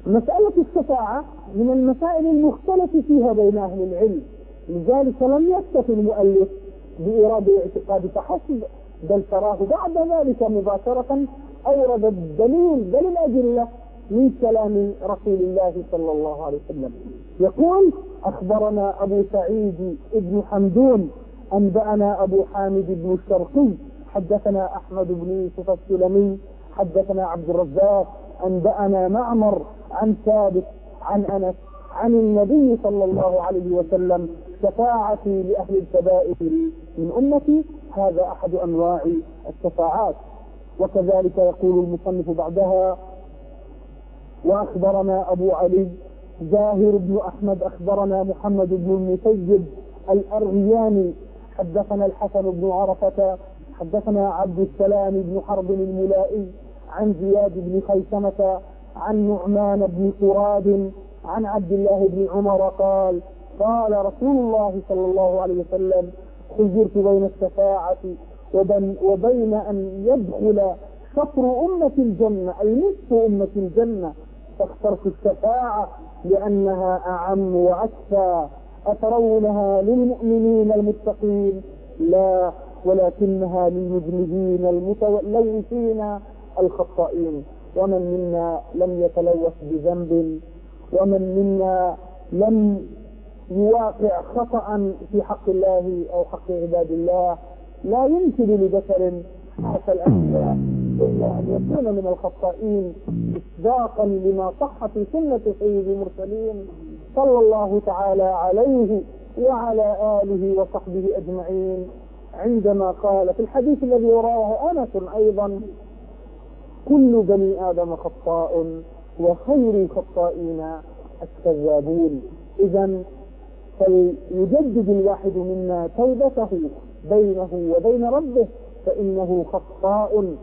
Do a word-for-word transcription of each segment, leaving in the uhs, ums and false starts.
مسألة الشفاعة من المسائل المختلف فيها بين أهل العلم، لذلك لم يكتفي المؤلف بإيراد الاعتقاد فحسب، بل تراه بعد ذلك مباشرة أورد الدليل بل الأدلة من كلام رسول الله صلى الله عليه وسلم. يقول: أخبرنا أبو سعيد بن حمدون أنبأنا أبو حامد بن الشرقي حدثنا أحمد بن يوسف السلمي حدثنا عبد الرزاق أنبأنا معمر عن ثابت عن أنس عن النبي صلى الله عليه وسلم: شفاعتي لأهل الكبائر من أمتي. هذا أحد أنواع الشفاعات. وكذلك يقول المصنف بعدها: وأخبرنا أبو علي زاهر بن أحمد أخبرنا محمد بن المسيب الأرغياني حدثنا الحسن بن عرفة حدثنا عبد السلام بن حرب الملائي عن زياد بن خيثمة عن نعمان بن قراد عن عبد الله بن عمر قال: قال رسول الله صلى الله عليه وسلم: خيرت بين الشفاعة وبين أن يدخل شطر أمة الجنة أي نصف أمة الجنة، فاخترت الشفاعة لأنها أعم وأكفى. أترونها للمؤمنين المتقين؟ لا، ولكنها للمذنبين المتلوثين الخطائين. ومن منا لم يتلوث بذنب، ومن منا لم يواقع خطأ في حق الله أو حق عباد الله. لا يمكن لبشر حتى الأنبياء إلا أن يكون من الخطائين، إصداقا لما صح في سنة سيد المرسلين صلى الله تعالى عليه وعلى آله وصحبه أجمعين، عندما قال في الحديث الذي رواه أنس أيضا: كل بني آدم خطاء وخير الخطائين التوابون. إذن فليجدد الواحد منا توبته بينه وبين ربه، فإنه خطاء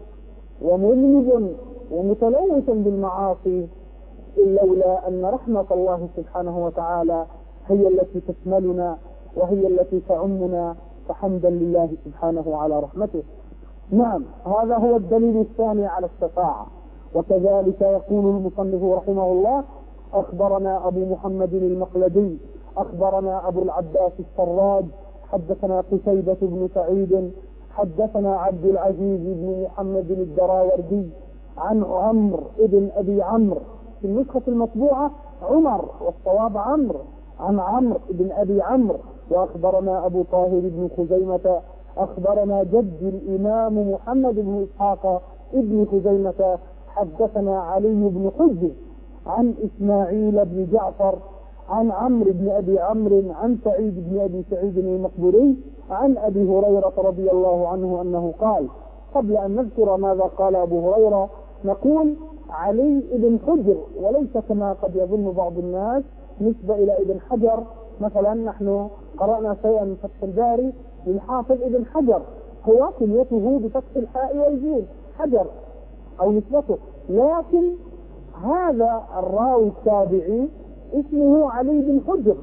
ومذنب ومتلوث بالمعاصي، لولا أن رحمة الله سبحانه وتعالى هي التي تشملنا وهي التي تعمنا، فحمدا لله سبحانه على رحمته. نعم، هذا هو الدليل الثاني على الشفاعة. وكذلك يقول المصنف رحمه الله: أخبرنا أبو محمد المقلدي أخبرنا أبو العباس السراج حدثنا قتيبة بن سعيد حدثنا عبد العزيز بن محمد الدراوردي عن عمرو بن أبي عمرو، في النسخة المطبوعة عمر والصواب عمرو، عن عمرو بن أبي عمرو. وأخبرنا أبو طاهر بن خزيمة أخبرنا جد الإمام محمد بن إسحاق ابن خزيمة حدثنا علي بن حجر عن إسماعيل بن جعفر عن عمرو بن أبي عمرو عن سعيد بن أبي سعيد المقبوري عن أبي هريرة رضي الله عنه أنه قال. قبل أن نذكر ماذا قال أبو هريرة نقول: علي بن حجر، وليس كما قد يظن بعض الناس نسبة إلى ابن حجر. مثلا نحن قرأنا شيئا من فتح الباري للحافظ ابن حجر، هو كنيته بفتح الحاء والجيم حجر أو نسبته، لكن هذا الراوي التابعي اسمه علي بن حجر،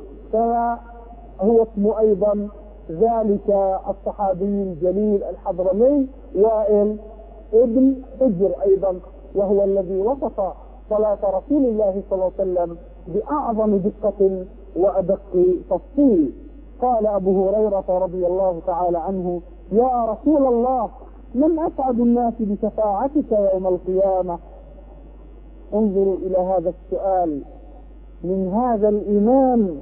فهو اسم أيضا ذلك الصحابي الجليل الحضرمي وائل ابن حجر أيضا، وهو الذي وصف صلاة رسول الله صلى الله عليه وسلم بأعظم دقة وأدق تفصيل. قال أبو هريرة رضي الله تعالى عنه: يا رسول الله، من أسعد الناس بشفاعتك يوم القيامة؟ انظروا إلى هذا السؤال من هذا الإمام،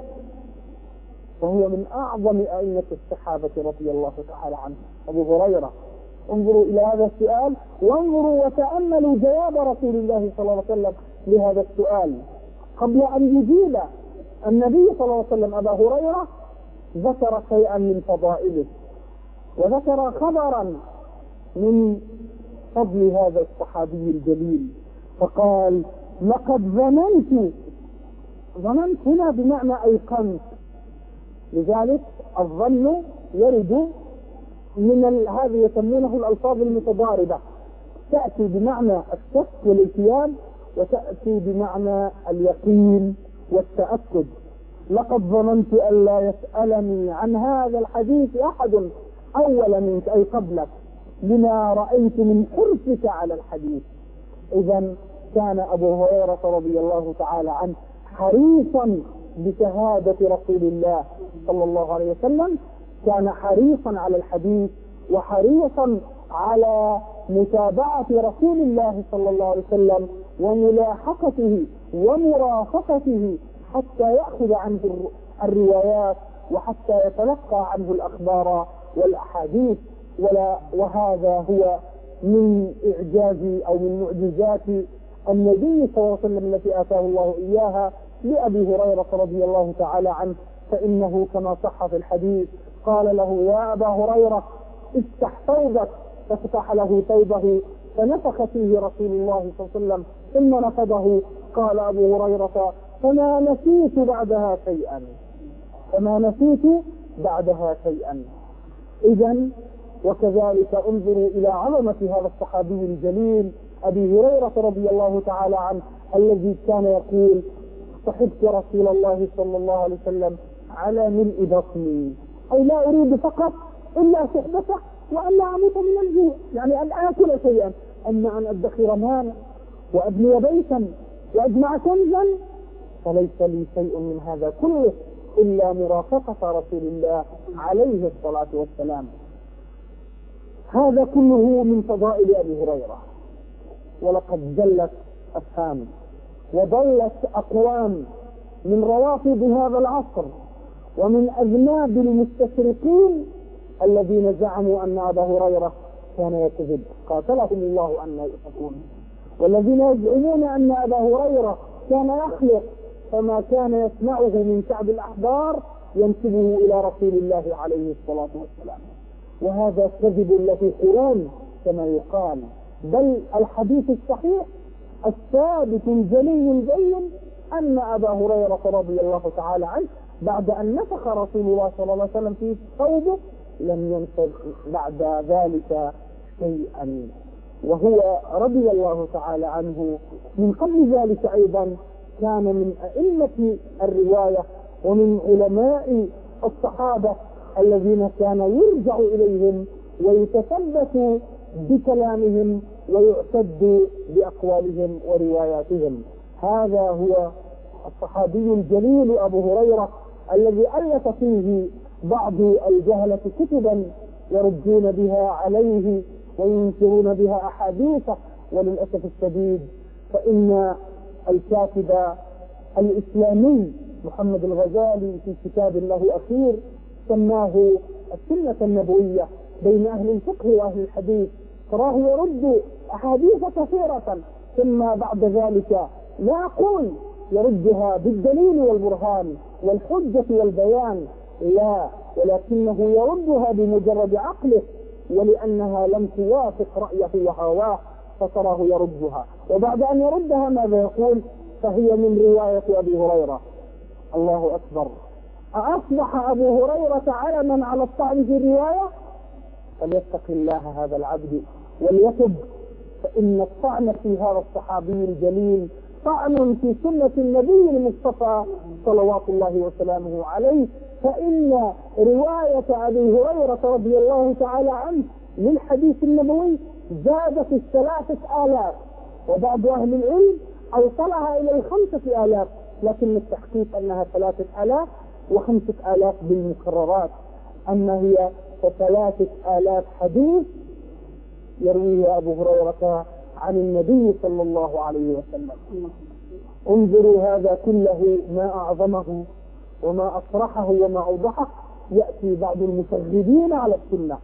وهو من أعظم أئمة الصحابة رضي الله تعالى عنه أبو هريرة. انظروا إلى هذا السؤال، وانظروا وتأملوا جواب رسول الله صلى الله عليه وسلم لهذا السؤال. قبل أن يجيب النبي صلى الله عليه وسلم أبا هريرة ذكر شيئا من فضائله، وذكر خبرا من فضل هذا الصحابي الجليل، فقال: لقد ظننت. ظننت هنا بمعنى أيقنت، لذلك الظن يرد من هذه يسمونه الألفاظ المتضاربة، تأتي بمعنى الشك والاتيان وتأتي بمعنى اليقين والتأكد. لقد ظننت أن لا يسألني عن هذا الحديث أحد أول منك أي قبلك، لما رأيت من حرصك على الحديث. إذن كان أبو هريرة رضي الله تعالى عنه حريصا بشهادة رسول الله صلى الله عليه وسلم، كان حريصا على الحديث وحريصا على متابعة رسول الله صلى الله عليه وسلم وملاحقته ومرافقته حتى يأخذ عنه الروايات وحتى يتلقى عنه الأخبار والأحاديث. ولا وهذا هو من إعجاز أو من معجزات النبي صلى الله عليه وسلم التي آتاه الله إياها لأبي هريرة رضي الله تعالى عنه، فإنه كما صح في الحديث قال له: يا أبا هريرة افتح ثوبك، ففتح له ثوبه فنفخ فيه رسول الله صلى الله عليه وسلم ثم نفضه. قال أبو هريرة: فما نسيت بعدها شيئا فما نسيت بعدها شيئا. إذن وكذلك انظروا إلى عظمة هذا الصحابي الجليل أبي هريرة رضي الله تعالى عنه، الذي كان يقول: صحبت رسول الله صلى الله عليه وسلم على ملء بطني، أي لا أريد فقط إلا صحبته وأن لا أموت من الجوع، يعني أن آكل شيئا، أما أن أدخر مالا وأبني بيتا وأجمع كنزا فليس لي شيء من هذا كله إلا مرافقة رسول الله عليه الصلاة والسلام. هذا كله من فضائل أبي هريرة. ولقد زلت أفهام وضلت أقوام من روافض هذا العصر ومن أذناب المستشرقين الذين زعموا أن أبا هريرة كان يكذب، قاتلهم الله أن يؤفكون، والذين يزعمون أن أبا هريرة كان يخلق، فما كان يسمعه من كعب الأحبار ينسبه إلى رسول الله عليه الصلاة والسلام، وهذا كذب له قرون كما يقال. بل الحديث الصحيح الثابت الجلي البين أن أبا هريرة رضي الله تعالى عنه بعد أن نفخ رسول الله صلى الله عليه وسلم في ثوبه لم ينسب بعد ذلك شيئا، وهو رضي الله تعالى عنه من قبل ذلك أيضا كان من أئمة الرواية ومن علماء الصحابة الذين كان يرجع إليهم ويتثبت بكلامهم ويعتد بأقوالهم ورواياتهم. هذا هو الصحابي الجليل أبو هريرة الذي ألف فيه بعض الجهلة كتبا يردون بها عليه وينكرون بها أحاديثه، وللأسف الشديد فإن الكاتب الإسلامي محمد الغزالي في كتاب له أخير سماه السنة النبوية بين أهل الفقه وأهل الحديث، تراه يرد أحاديث كثيرة ثم بعد ذلك لا أقول يردها بالدليل والبرهان والحجة والبيان، لا، ولكنه يردها بمجرد عقله ولأنها لم توافق رأيه وهواه فتراه يردها، وبعد أن يردها ماذا يقول؟ فهي من رواية أبي هريرة. الله أكبر! أصبح أبو هريرة علما على الطعن في الرواية؟ فليتق الله هذا العبد وليتب، فإن الطعن في هذا الصحابي الجليل طعن في سنة النبي المصطفى صلوات الله وسلامه عليه، فإن رواية أبي هريرة رضي الله تعالى عنه للحديث النبوي زادت الثلاثة آلاف، وبعض أهل العلم أوصلها إلى الخمسة آلاف، لكن التحقيق أنها ثلاثة آلاف وخمسة آلاف بالمكررات، أما هي ثلاثة آلاف حديث يرويه أبو هريرة عن النبي صلى الله عليه وسلم. انظروا هذا كله ما أعظمه وما أصرحه وما أوضحه. يأتي بعض المشغبين على السنة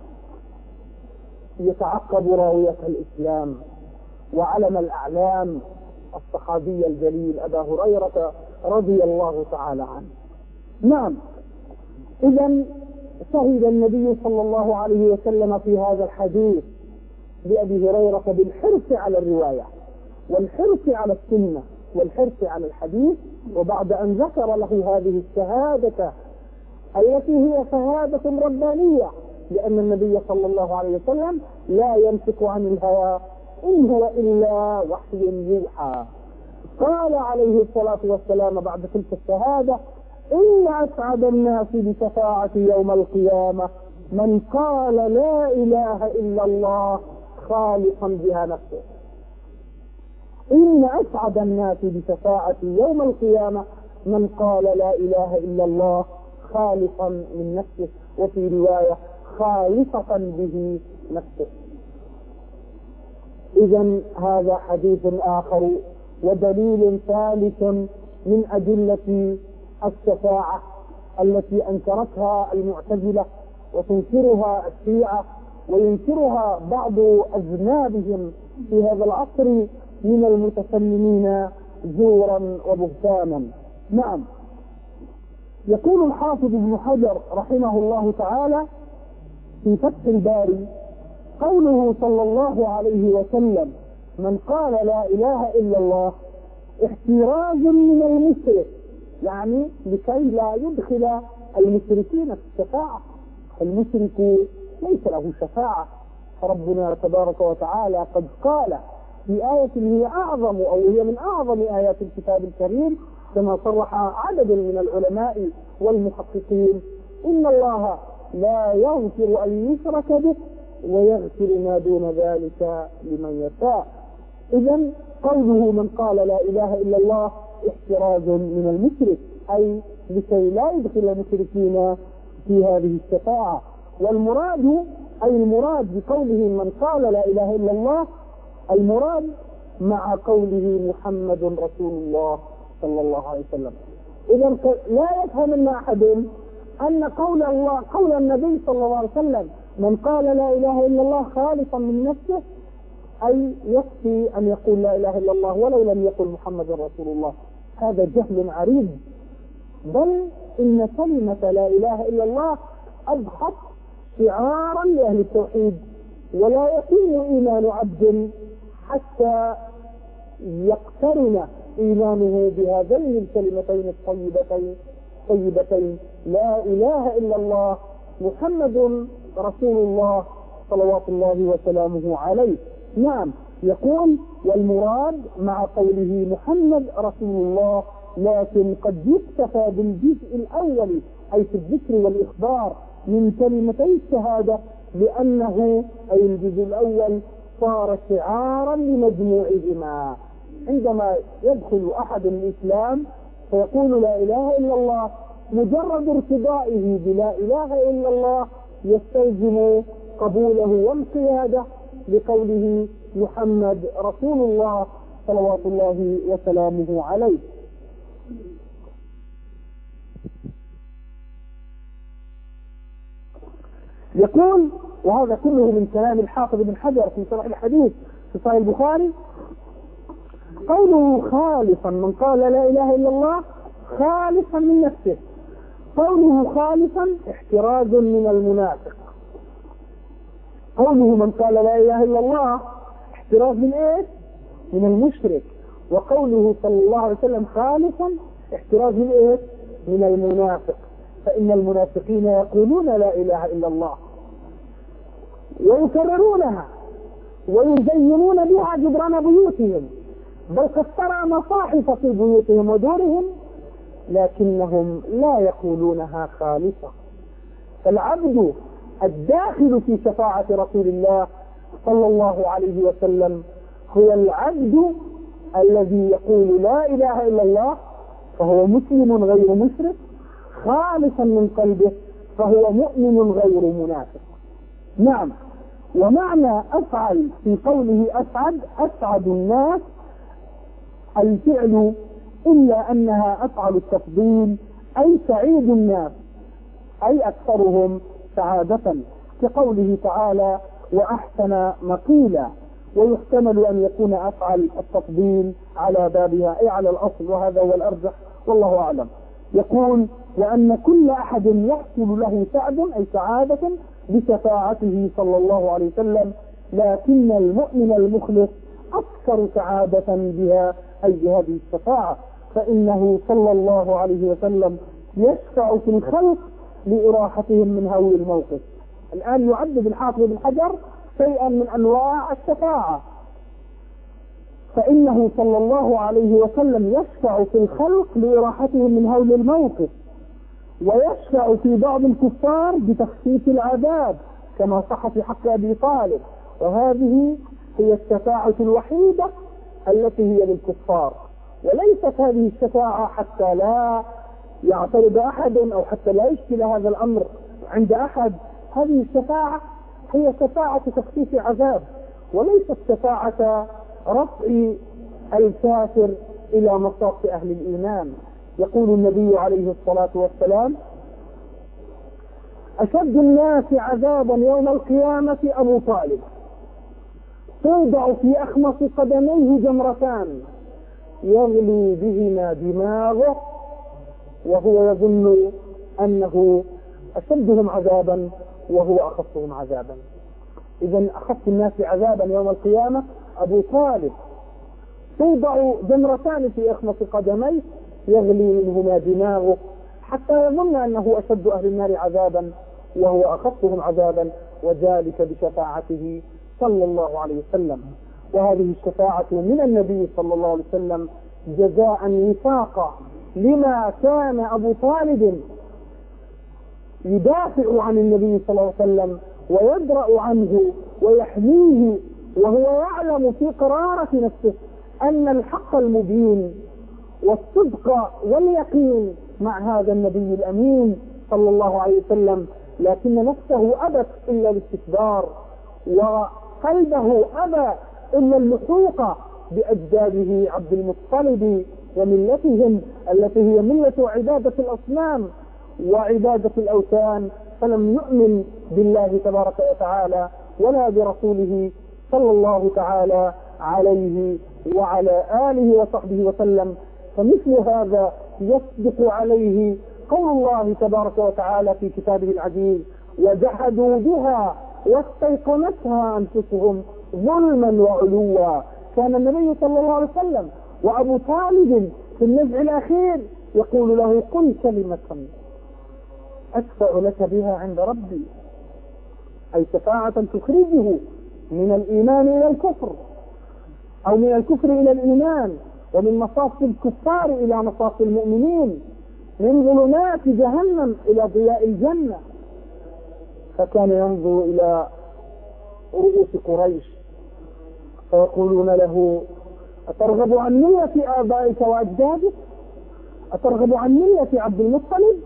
يتعقب راوية الإسلام وعلم الأعلام الصحابي الجليل أبا هريرة رضي الله تعالى عنه. نعم، إذن شهد النبي صلى الله عليه وسلم في هذا الحديث لأبي هريرة بالحرص على الرواية والحرص على السنة والحرص على الحديث، وبعد أن ذكر له هذه الشهادة التي هي شهادة ربانية، لأن النبي صلى الله عليه وسلم لا ينطق عن الهوى إن هو إلا وحي يوحى. قال عليه الصلاة والسلام بعد تلك الشهادة: إن أسعد الناس بشفاعتي يوم القيامة من قال لا إله إلا الله خالصا بها نفسه. إن أسعد الناس بشفاعتي يوم القيامة من قال لا إله إلا الله خالصا من نفسه، وفي رواية خالصة به نفسه. إذن هذا حديث آخر ودليل ثالث من أدلة الشفاعة التي أنكرتها المعتزلة وتنكرها الشيعة وينكرها بعض أذنابهم في هذا العصر من المتسلمين زورا وبهتانا. نعم، يقول الحافظ ابن حجر رحمه الله تعالى في فتح الباري: قوله صلى الله عليه وسلم من قال لا إله إلا الله احتراز من المشرك، يعني لكي لا يدخل المشركين في الشفاعة. المشرك ليس له شفاعة، فربنا تبارك وتعالى قد قال في آية هي أعظم أو هي من أعظم آيات الكتاب الكريم كما صرح عدد من العلماء والمحققين: إن الله لا يغفر أن يشرك به ويغفر ما دون ذلك لمن يشاء. إذن قوله من قال لا إله إلا الله احتراز من المشرك، أي لكي لا يدخل المشركين في هذه الشفاعة. والمراد أي المراد بقوله من قال لا إله إلا الله المراد مع قوله محمد رسول الله صلى الله عليه وسلم. إذن لا يفهم من أحد أن قول الله قول النبي صلى الله عليه وسلم من قال لا إله إلا الله خالصا من نفسه أي يكفي أن يقول لا إله إلا الله ولو لم يقل محمد رسول الله. هذا جهل عريض، بل إن كلمة لا إله إلا الله أضحت شعارا لأهل التوحيد، ولا يتم إيمان عبد حتى يقترن إيمانه بهذين الكلمتين الطيبتين طيبتين لا إله إلا الله محمد رسول الله صلوات الله وسلامه عليه. نعم، يقول والمراد مع قوله محمد رسول الله، لكن قد يكتفى بالجزء الأول أي في الذكر والإخبار من كلمتي الشهادة، لأنه أي الجزء الأول صار شعارا لمجموعهما. عندما يدخل أحد الإسلام فيقول لا إله إلا الله، مجرد ارتضائه بلا إله إلا الله يستلزم قبوله وانقياده لقوله محمد رسول الله صلوات الله وسلامه عليه. يقول وهذا كله من كلام الحافظ بن حجر في شرح الحديث في صحيح البخاري: قوله خالصا من قال لا إله إلا الله خالصا من نفسه، قوله خالصا احتراز من المنافق. قوله من قال لا إله إلا الله احتراز من ايش؟ من المشرك. وقوله صلى الله عليه وسلم خالصا احتراز من ايش؟ من المنافق. فإن المنافقين يقولون لا إله إلا الله ويكررونها ويزينون بها جدران بيوتهم، بل قد ترى مصاحف في بيوتهم ودورهم، لكنهم لا يقولونها خالصة. فالعبد الداخل في شفاعة رسول الله صلى الله عليه وسلم هو العبد الذي يقول لا إله إلا الله فهو مسلم غير مشرك خالصا من قلبه، فهو مؤمن غير منافق. نعم، ومعنى أفعل في قوله أسعد أسعد الناس الفعل، إلا أنها أفعل التفضيل أي سعيد الناس أي أكثرهم سعادة، كقوله تعالى وأحسن مقيلا. ويحتمل أن يكون أفعل التفضيل على بابها أي على الأصل، وهذا هو الأرجح والله أعلم. يقول وأن كل أحد يحصل له سعد أي سعادة بشفاعته صلى الله عليه وسلم، لكن المؤمن المخلص أكثر سعادة بها أي بهذه الشفاعة، فإنه صلى الله عليه وسلم يشفع في الخلق لإراحتهم من هول الموقف. الآن يعد الحافظ بن حجر شيئا من أنواع الشفاعة، فإنه صلى الله عليه وسلم يشفع في الخلق لإراحتهم من هول الموقف، ويشفع في بعض الكفار بتخفيف العذاب كما صح في حق أبي طالب. وهذه هي الشفاعة الوحيدة التي هي للكفار. وليست هذه الشفاعة حتى لا يعترض أحد أو حتى لا يشكل هذا الأمر عند أحد. هذه الشفاعة هي شفاعة تخفيف عذاب، وليست شفاعة رفع الكافر إلى مصاف أهل الإيمان. يقول النبي عليه الصلاة والسلام: أشد الناس عذابا يوم القيامة أبو طالب، توضع في أخمص قدميه جمرتان يغلي بهما دماغه وهو يظن أنه أشدهم عذابا وهو أخفهم عذابا. إذن أخف الناس عذابا يوم القيامة أبو طالب، توضع جمرتان في أخمص قدميه يغلي منهما دماغه حتى يظن أنه أشد أهل النار عذابا وهو أخفهم عذابا، وذلك بشفاعته صلى الله عليه وسلم. وهذه الشفاعة من النبي صلى الله عليه وسلم جزاء وفاقا لما كان أبو طالب يدافع عن النبي صلى الله عليه وسلم ويدرأ عنه ويحميه، وهو يعلم في قرارة نفسه أن الحق المبين والصدق واليقين مع هذا النبي الأمين صلى الله عليه وسلم، لكن نفسه أبت إلا الاستكبار، وقلبه أبى إلا اللحوق بأجداده عبد المطلب وملتهم التي هي ملة عبادة الأصنام وعبادة الأوثان، فلم يؤمن بالله تبارك وتعالى ولا برسوله صلى الله تعالى عليه وعلى آله وصحبه وسلم. فمثل هذا يصدق عليه قول الله تبارك وتعالى في كتابه العزيز: وجحدوا بها واستيقنتها أنفسهم ظلما وعلوا. كان النبي صلى الله عليه وسلم وأبو طالب في النزع الأخير يقول له: قل كلمة أشفع لك بها عند ربي، أي شفاعة تخرجه من الإيمان إلى الكفر، أو من الكفر إلى الإيمان، ومن مصاف الكفار إلى مصاف المؤمنين، من ظلمات جهنم إلى ضياء الجنة. فكان ينظر إلى رؤوس قريش فيقولون له: أترغب عن ملة آبائك وأجدادك؟ أترغب عن ملة عبد المطلب؟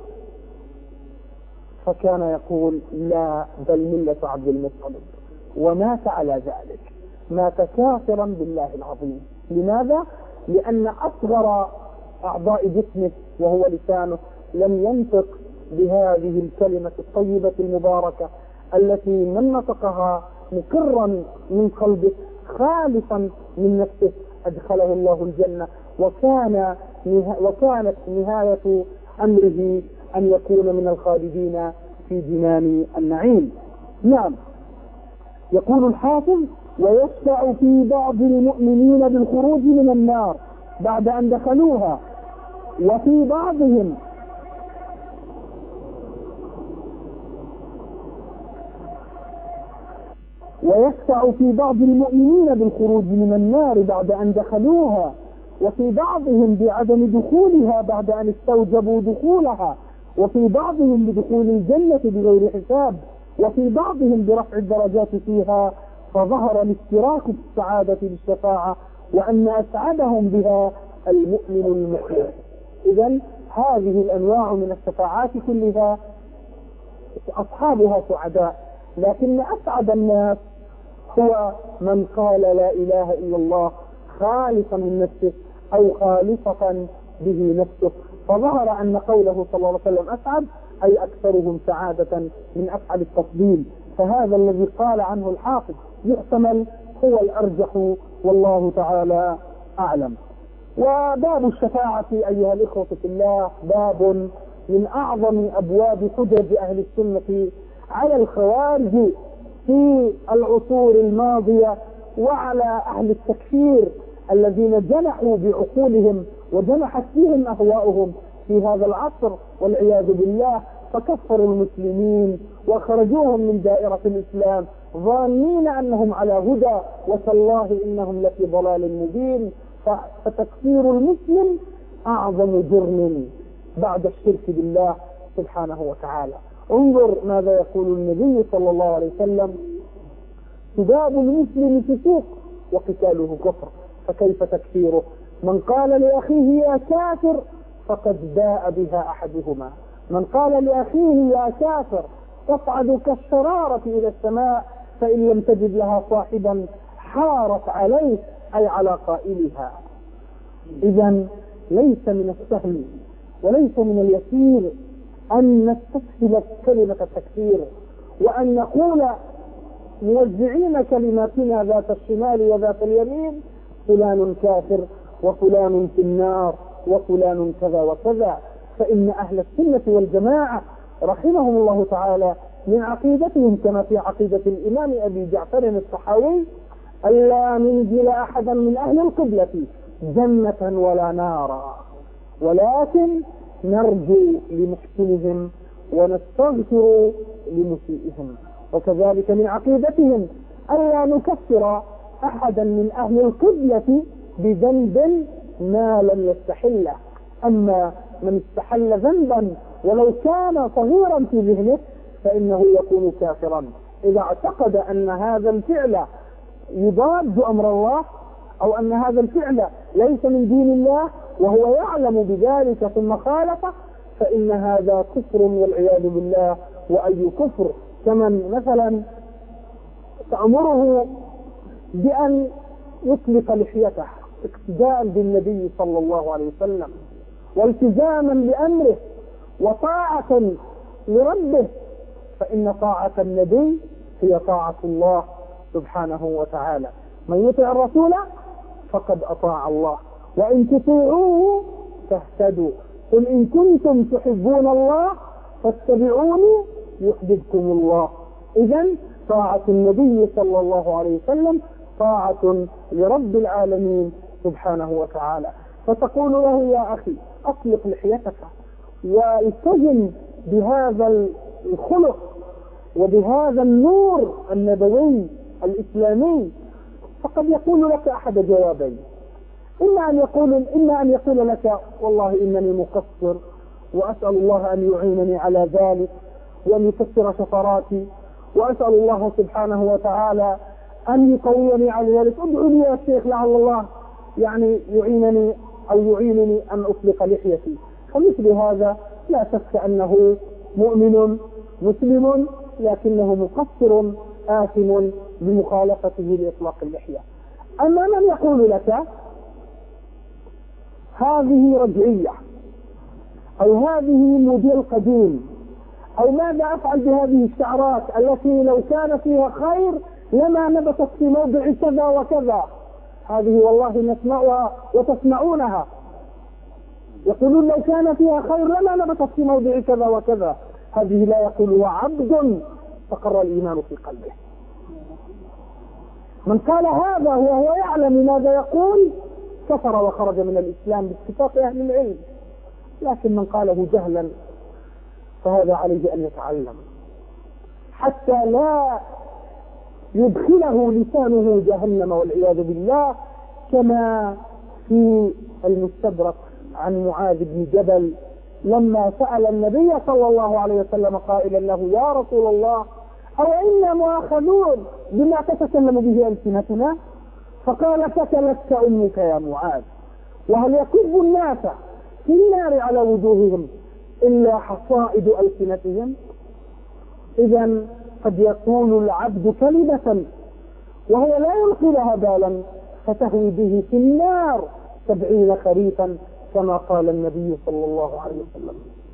فكان يقول: لا، بل ملة عبد المطلب. ومات على ذلك، مات كافرا بالله العظيم. لماذا؟ لأن أصغر أعضاء جسمه وهو لسانه لم ينطق بهذه الكلمة الطيبة المباركة التي من نطقها مقرا من قلبه خالصا من نفسه أدخله الله الجنة، وكان وكانت نهاية أمره أن يكون من الخالدين في جنان النعيم. نعم. يقول الحافظ: ويشفع في بعض المؤمنين بالخروج من النار بعد أن دخلوها، وفي بعضهم ويشفع في بعض المؤمنين بالخروج من النار بعد أن دخلوها، وفي بعضهم بعدم دخولها بعد أن استوجبوا دخولها، وفي بعضهم بدخول الجنة بغير حساب، وفي بعضهم برفع الدرجات فيها. فظهر الاشتراك في السعادة بالشفاعة، وأن أسعدهم بها المؤمن المخلص. إذن هذه الأنواع من الشفاعات كلها أصحابها سعداء، لكن أسعد الناس هو من قال لا إله إلا الله خالصا من نفسه أو خالصة به نفسه. فظهر أن قوله صلى الله عليه وسلم أسعد أي أكثرهم سعادة من أفعل التفضيل. فهذا الذي قال عنه الحافظ يحتمل هو الأرجح، والله تعالى أعلم. وباب الشفاعة أيها الإخوة في الله باب من أعظم أبواب حجج أهل السنة على الخوارج في العصور الماضية وعلى أهل التكفير الذين جنحوا بعقولهم وجنحت فيهم أهواؤهم في هذا العصر والعياذ بالله، فكفروا المسلمين وخرجوهم من دائرة الإسلام ظانين أنهم على هدى، وتالله إنهم لفي ضلال مبين. فتكفير المسلم أعظم جرم بعد الشرك بالله سبحانه وتعالى. انظر ماذا يقول النبي صلى الله عليه وسلم: سباب المسلم فسوق وقتاله كفر. فكيف تكفيره؟ من قال لأخيه يا كافر فقد باء بها أحدهما، من قال لأخيه يا كافر تصعد كالشرارة إلى السماء فإن لم تجد لها صاحبا حارت عليه، أي على قائلها. إذا ليس من السهل وليس من اليسير أن نستسهل كلمة التكفير، وأن نقول موزعين كلماتنا ذات الشمال وذات اليمين فلان كافر وفلان في النار وفلان كذا وكذا. فإن أهل السنة والجماعة رحمهم الله تعالى من عقيدتهم كما في عقيدة الإمام أبي جعفر الطحاوي ألا ننزل أحدا من أهل القبلة جنة ولا نارا، ولكن نرجو لمحسنهم ونستغفر لمسيئهم. وكذلك من عقيدتهم ألا نكفر أحدا من أهل القبلة بذنب ما لم يستحله، أما من استحل ذنبا ولو كان صغيرا في ذهنه فإنه يكون كافرا إذا اعتقد أن هذا الفعل يضاد أمر الله أو أن هذا الفعل ليس من دين الله وهو يعلم بذلك ثم خالفه، فإن هذا كفر والعياذ بالله. وأي كفر؟ كمن مثلا تأمره بأن يطلق لحيته اقتداء بالنبي صلى الله عليه وسلم والتزاما بأمره وطاعة لربه، فإن طاعة النبي هي طاعة الله سبحانه وتعالى. من يطع الرسول فقد أطاع الله وإن تطيعوه تهتدوا، قل إن كنتم تحبون الله فاتبعوني يحببكم الله. إذن طاعة النبي صلى الله عليه وسلم طاعة لرب العالمين سبحانه وتعالى. فتقول له يا أخي أطلق لحيتك والتزم بهذا الخلق وبهذا النور النبوي الإسلامي، فقد يقول لك أحد جوابين: إما أن يقول إما أن يقول لك والله إنني مقصر وأسأل الله أن يعينني على ذلك وأن يكسر شفراتي، وأسأل الله سبحانه وتعالى أن يقويني على ذلك، ادعو لي يا شيخ لعل الله يعني يعينني أو يعينني أن أطلق لحيتي. فمثل هذا لا شك أنه مؤمن مسلم لكنه مقصر آثم بمخالفته لإطلاق اللحية. أما من يقول لك هذه رجعية أو هذه موديل قديم أو ماذا أفعل بهذه الشعرات التي لو كان فيها خير لما نبتت في موضع كذا وكذا، هذه والله نسمعها وتسمعونها، يقولون لو كان فيها خير لما نبتت في موضع كذا وكذا. هذه لا يقولها عبد فقر الإيمان في قلبه. من قال هذا وهو يعلم ماذا يقول كفر وخرج من الإسلام باتفاق أهل العلم، لكن من قاله جهلا فهذا عليه أن يتعلم حتى لا يدخله لسانه جهنم والعياذ بالله، كما في المستدرك عن معاذ بن جبل لما سأل النبي صلى الله عليه وسلم قائلا له: يا رسول الله أو إنا مؤاخذون بما تتكلم به ألسنتنا؟ فقال: فتلتك أمك يا معاذ، وهل يكب الناس في النار على وجوههم إلا حصائد ألسنتهم؟ إذا قد يقول العبد كلمة وهو لا يلقي لها بالا فتهوي به في النار سبعين خريفا كما قال النبي صلى الله عليه وسلم.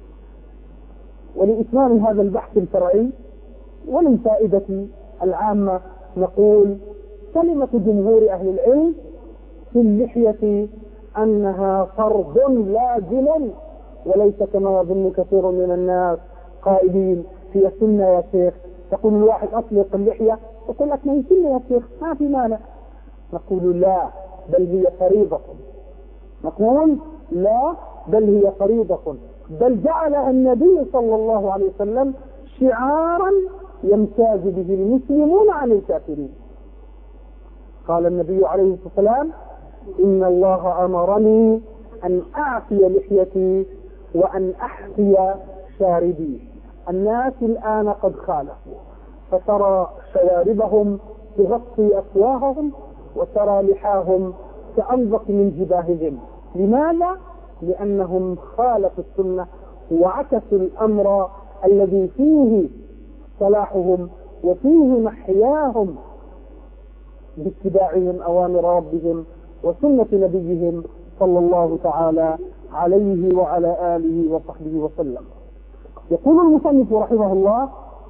ولإتمام هذا البحث الفرعي وللفائدة العامة نقول: كلمة جمهور أهل العلم في اللحية أنها فرض لازم، وليس كما يظن كثير من الناس قائلين هي سنة يا شيخ. تقول الواحد أطلق اللحية يقول لك ما هي سنة يا شيخ ما في مانع. نقول لا، بل هي فريضة. نقول لا، بل هي فريضة، بل جعلها النبي صلى الله عليه وسلم شعارا يمتاز به المسلمون عن الكافرين. قال النبي عليه الصلاة والسلام: إن الله أمرني أن أعفي لحيتي وأن أحفي شاربي. الناس الآن قد خالفوا، فترى شواربهم تغطي أفواههم وترى لحاهم كأنظف من جباههم. لماذا؟ لأنهم خالفوا السنة وعكسوا الأمر الذي فيه صلاحهم وفيه محياهم باتباعهم أوامر ربهم وسنة نبيهم صلى الله تعالى عليه وعلى آله وصحبه وسلم. يقول المصنف رحمه الله: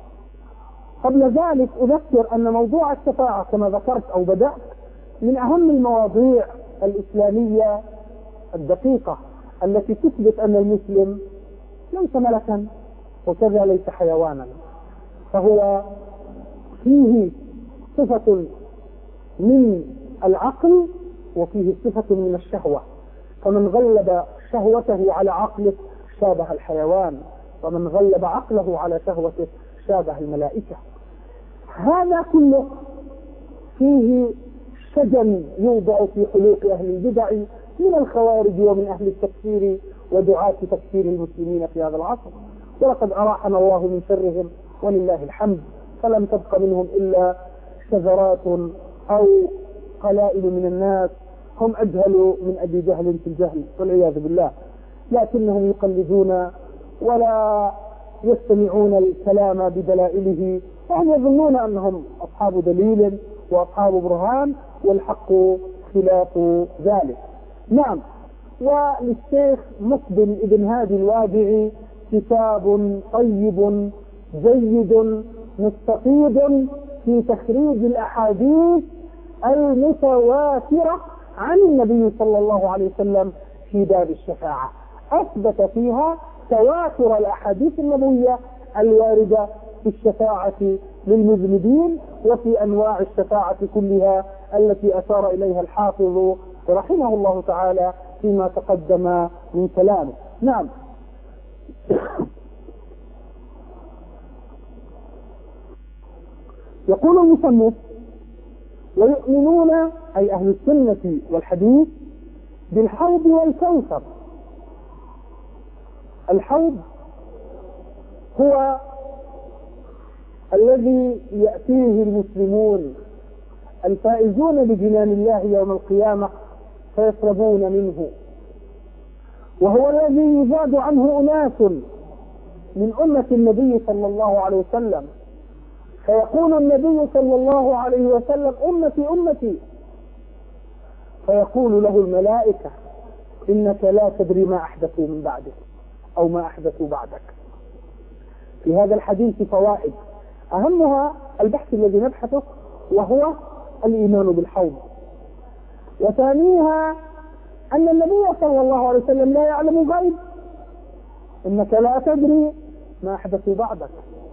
قبل ذلك أذكر أن موضوع الشفاعة كما ذكرت أو بدأت من أهم المواضيع الإسلامية الدقيقة التي تثبت أن المسلم ليس ملكا وكذا ليس حيوانا، فهو فيه صفة من العقل وفيه صفة من الشهوة، فمن غلب شهوته على عقله شابه الحيوان، ومن غلب عقله على شهوته شابه الملائكة. هذا كله فيه شجن يوضع في حلوق أهل البدع من الخوارج ومن أهل التكفير ودعاة تكفير المسلمين في هذا العصر، ولقد أراحنا الله من شرهم ولله الحمد، فلم تبق منهم إلا شذرات أو قلائل من الناس هم أجهل من أبي جهل في الجهل والعياذ بالله، لكنهم يقلدون ولا يستمعون الكلام بدلائله، وهم يظنون أنهم أصحاب دليل وأصحاب برهان، والحق خلاف ذلك. نعم، وللشيخ مقبل ابن هادي الوادعي كتاب طيب جيد مستفيد في تخريج الأحاديث المتواترة عن النبي صلى الله عليه وسلم في باب الشفاعة، أثبت فيها تواتر الأحاديث النبوية الواردة في الشفاعة للمذنبين وفي أنواع الشفاعة كلها التي أشار إليها الحافظ رحمه الله تعالى فيما تقدم من كلامه. نعم. يقول المصنف: ويؤمنون أي أهل السنة والحديث بالحوض والكوثر. الحوض هو الذي يأتيه المسلمون الفائزون بجنان الله يوم القيامة فيشربون منه، وهو الذي يزاد عنه أناس من أمة النبي صلى الله عليه وسلم، فيقول النبي صلى الله عليه وسلم: أمتي أمتي، فيقول له الملائكة: إنك لا تدري ما أحدثوا من بعدك أو ما أحدثوا بعدك. في هذا الحديث فوائد، أهمها البحث الذي نبحثه وهو الإيمان بالحوض، وثانيها أن النبي صلى الله عليه وسلم لا يعلم غيب، إنك لا تدري ما أحدثوا بعدك،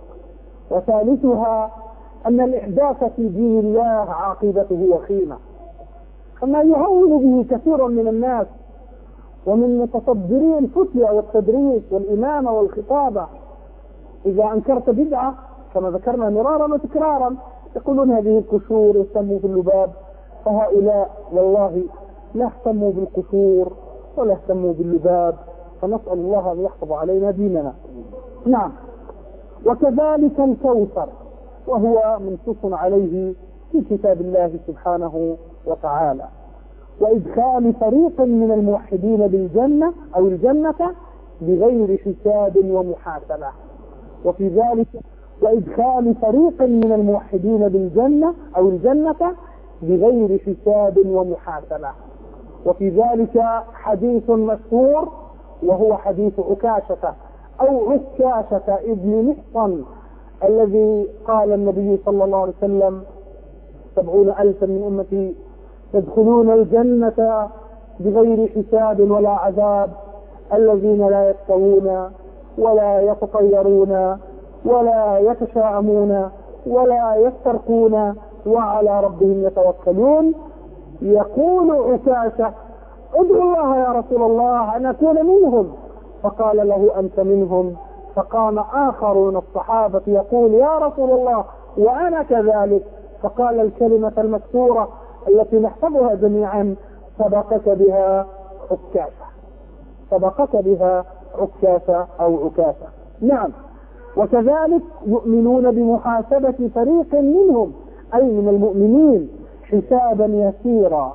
وثالثها أن الإحداث في دين الله عاقبته وخيمة، كما يهون به كثير من الناس ومن متصدري الفتية والتدريس والإمامة والخطابة. إذا أنكرت بدعة كما ذكرنا مرارا وتكرارا يقولون هذه القشور يهتموا باللباب، فهؤلاء والله لا اهتموا بالقشور ولا اهتموا باللباب، فنسأل الله أن يحفظ علينا ديننا. نعم. وكذلك الكوثر، وهو منصوص عليه في كتاب الله سبحانه وتعالى، وإدخال فريق من الموحدين بالجنة أو الجنة بغير حساب ومحاسبة، وفي ذلك وإدخال فريق من الموحدين بالجنة أو الجنة بغير حساب ومحاسبة. وفي ذلك حديث مشهور وهو حديث عكاشة أو عكاشة ابن محصن الذي قال النبي صلى الله عليه وسلم: سبعون ألفا من أمتي يدخلون الجنة بغير حساب ولا عذاب، الذين لا يستوون ولا يتطيرون ولا يتشاءمون ولا يسترقون وعلى ربهم يتوكلون. يقول عكاشة: ادعو الله يا رسول الله أن أكون منهم، فقال له: أنت منهم. فقام آخر من الصحابة يقول: يا رسول الله وأنا كذلك، فقال الكلمة المكسورة التي نحفظها جميعا: سبقك بها عكاشة، سبقك بها عكاشة أو عكاشة. نعم. وكذلك يؤمنون بمحاسبة فريق منهم أي من المؤمنين حسابا يسيرا،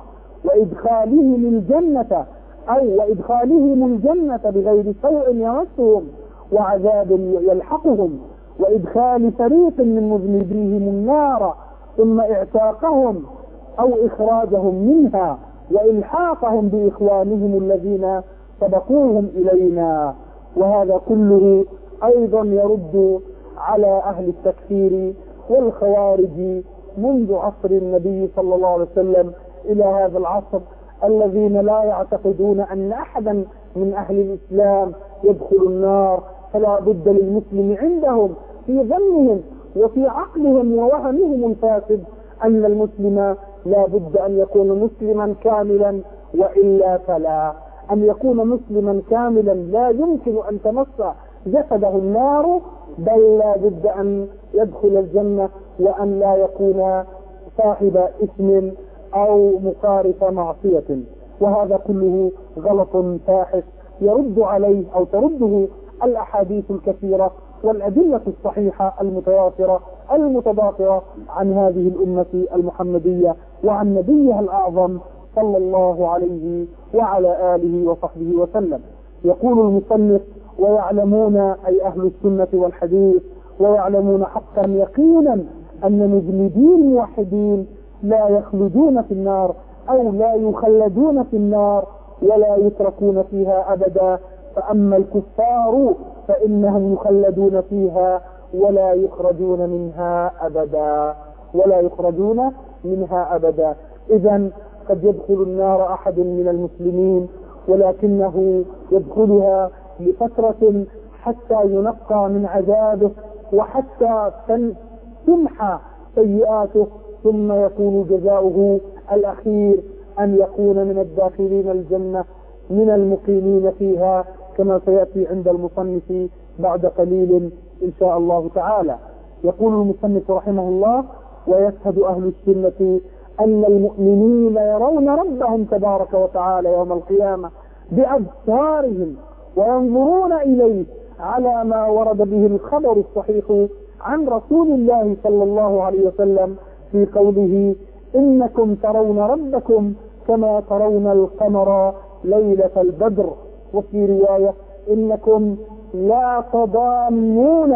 وإدخالهم الجنة أو وإدخالهم الجنة بغير سوء يمسهم وعذاب يلحقهم، وإدخال فريق من مذنبيهم النار ثم إعتاقهم أو إخراجهم منها وإلحاقهم بإخوانهم الذين سبقوهم إلينا. وهذا كله أيضا يرد على أهل التكفير والخوارج منذ عصر النبي صلى الله عليه وسلم إلى هذا العصر، الذين لا يعتقدون أن أحدا من أهل الإسلام يدخل النار، فلا بد للمسلم عندهم في ظنهم وفي عقلهم ووهمهم الفاسد أن المسلم لا بد أن يكون مسلما كاملا، وإلا فلا. أن يكون مسلما كاملا لا يمكن أن تمس جسده النار، بل لا بد أن يدخل الجنة وأن لا يكون صاحب إثم أو مقارف معصية. وهذا كله غلط فاحش يرد عليه أو ترده الأحاديث الكثيرة والأدلة الصحيحة المتواترة المتضافرة عن هذه الأمة المحمدية وعن نبيها الأعظم صلى الله عليه وعلى آله وصحبه وسلم. يقول المصنف: ويعلمون أي أهل السنة والحديث ويعلمون حقا يقينا أن مذنبي الموحدين لا يخلدون في النار أو لا يخلدون في النار ولا يتركون فيها أبدا، فأما الكفار فإنهم يخلدون فيها ولا يخرجون منها أبدا ولا يخرجون منها أبدا. إذن قد يدخل النار أحد من المسلمين ولكنه يدخلها لفترة حتى ينقى من عذابه وحتى تمحى سيئاته، ثم يكون جزاؤه الأخير أن يكون من الداخلين الجنة من المقيمين فيها، كما سيأتي عند المصنف بعد قليل إن شاء الله تعالى. يقول المصنف رحمه الله: ويشهد أهل السنة أن المؤمنين يرون ربهم تبارك وتعالى يوم القيامة بأبصارهم وينظرون إليه على ما ورد به الخبر الصحيح عن رسول الله صلى الله عليه وسلم في قوله: إنكم ترون ربكم كما ترون القمر ليلة البدر. وفي رواية: إنكم لا تضامون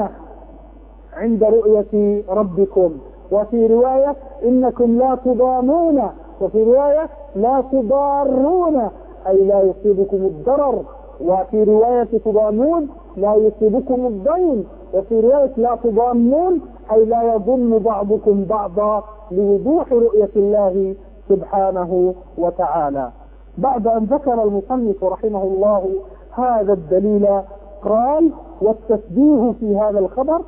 عند رؤية ربكم. وفي رواية: إنكم لا تضامون. وفي رواية: لا تضارون أي لا يصيبكم الضرر. وفي رواية: تضامون لا يصيبكم الضيم. وفي رواية: لا تضامون أي لا يضم بعضكم بعضا، لوضوح رؤية الله سبحانه وتعالى. بعد أن ذكر المصنف رحمه الله هذا الدليل قال: والتشبيه في هذا الخبر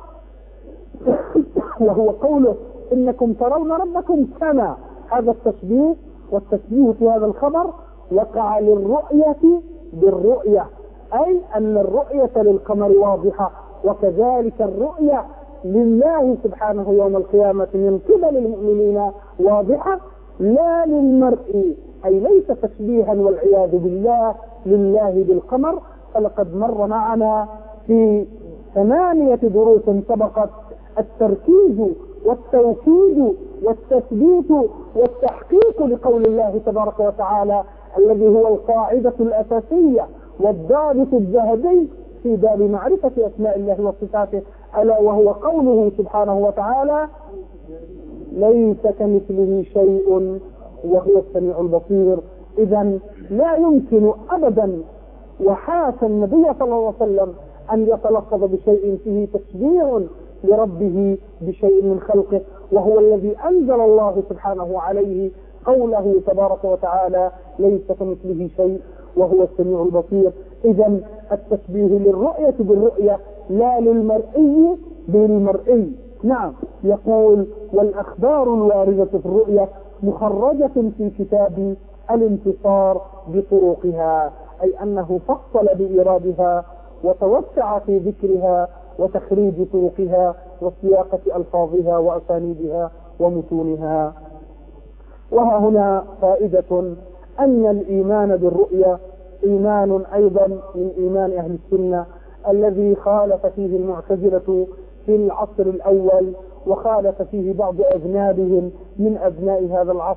وهو قوله: إنكم ترون ربكم كما. هذا التشبيه والتشبيه في هذا الخبر وقع للرؤية بالرؤية، أي أن الرؤية للقمر واضحة، وكذلك الرؤية لله سبحانه يوم القيامة من قبل المؤمنين واضحة، لا للمرء، أي ليس تشبيها والعياذ بالله لله بالقمر. فلقد مر معنا في ثمانية دروس سبقت التركيز والتوكيد والتثبيت والتحقيق لقول الله تبارك وتعالى الذي هو القاعدة الأساسية والضابط الذهبي في باب معرفة أسماء الله وصفاته، ألا وهو قوله سبحانه وتعالى: ليس كمثله شيء وهو السميع البصير. إذن لا يمكن أبدا وحاش النبي صلى الله عليه وسلم أن يتلفظ بشيء فيه تشبيه لربه بشيء من خلقه، وهو الذي أنزل الله سبحانه عليه قوله تبارك وتعالى: ليس كمثله شيء وهو السميع البصير. إذن التشبيه للرؤية بالرؤية لا للمرئي بالمرئي. نعم. يقول: والأخبار الواردة في الرؤية مخرجة في كتاب الانتصار بطرقها، أي أنه فصل بإيرادها وتوسع في ذكرها وتخريج طرقها وسياقة ألفاظها وأسانيدها ومتونها. وها هنا فائدة أن الإيمان بالرؤية إيمان أيضا من إيمان أهل السنة، الذي خالف فيه المعتزلة في العصر الأول وخالف فيه بعض أذنابهم من أبناء هذا العصر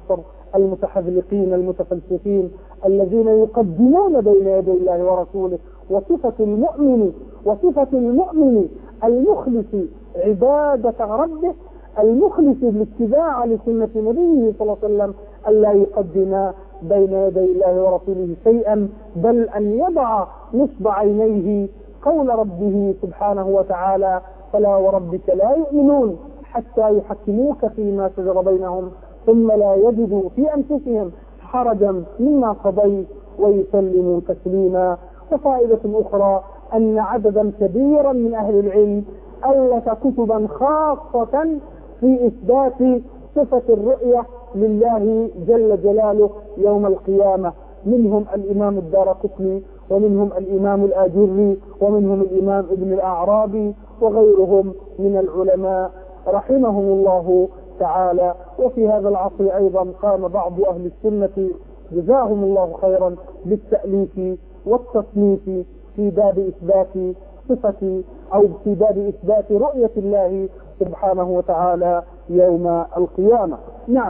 المتحذلقين المتفلسفين الذين يقدمون بين يدي الله ورسوله وصفة المؤمن وصفة المؤمن المخلص عبادة ربه المخلص بالاتباع لسنة نبيه صلى الله عليه وسلم ألا يقدم بين يدي الله ورسوله شيئا، بل أن يضع نصب عينيه قول ربه سبحانه وتعالى: فلا وربك لا يؤمنون حتى يحكموك فيما شجر بينهم ثم لا يجدوا في أنفسهم حرجا مما قضيت ويسلموا تسليما. وفائدة أخرى أن عددا كبيرا من أهل العلم ألف كتبا خاصة في إثبات صفة الرؤية لله جل جلاله يوم القيامة، منهم الإمام الدارقطني ومنهم الإمام الآجري ومنهم الإمام ابن الأعرابي وغيرهم من العلماء رحمهم الله تعالى. وفي هذا العصر أيضا قام بعض أهل السنة جزاهم الله خيرا بالتأليف والتصنيف في باب إثبات صفة أو في باب إثبات رؤية الله سبحانه وتعالى يوم القيامة. نعم.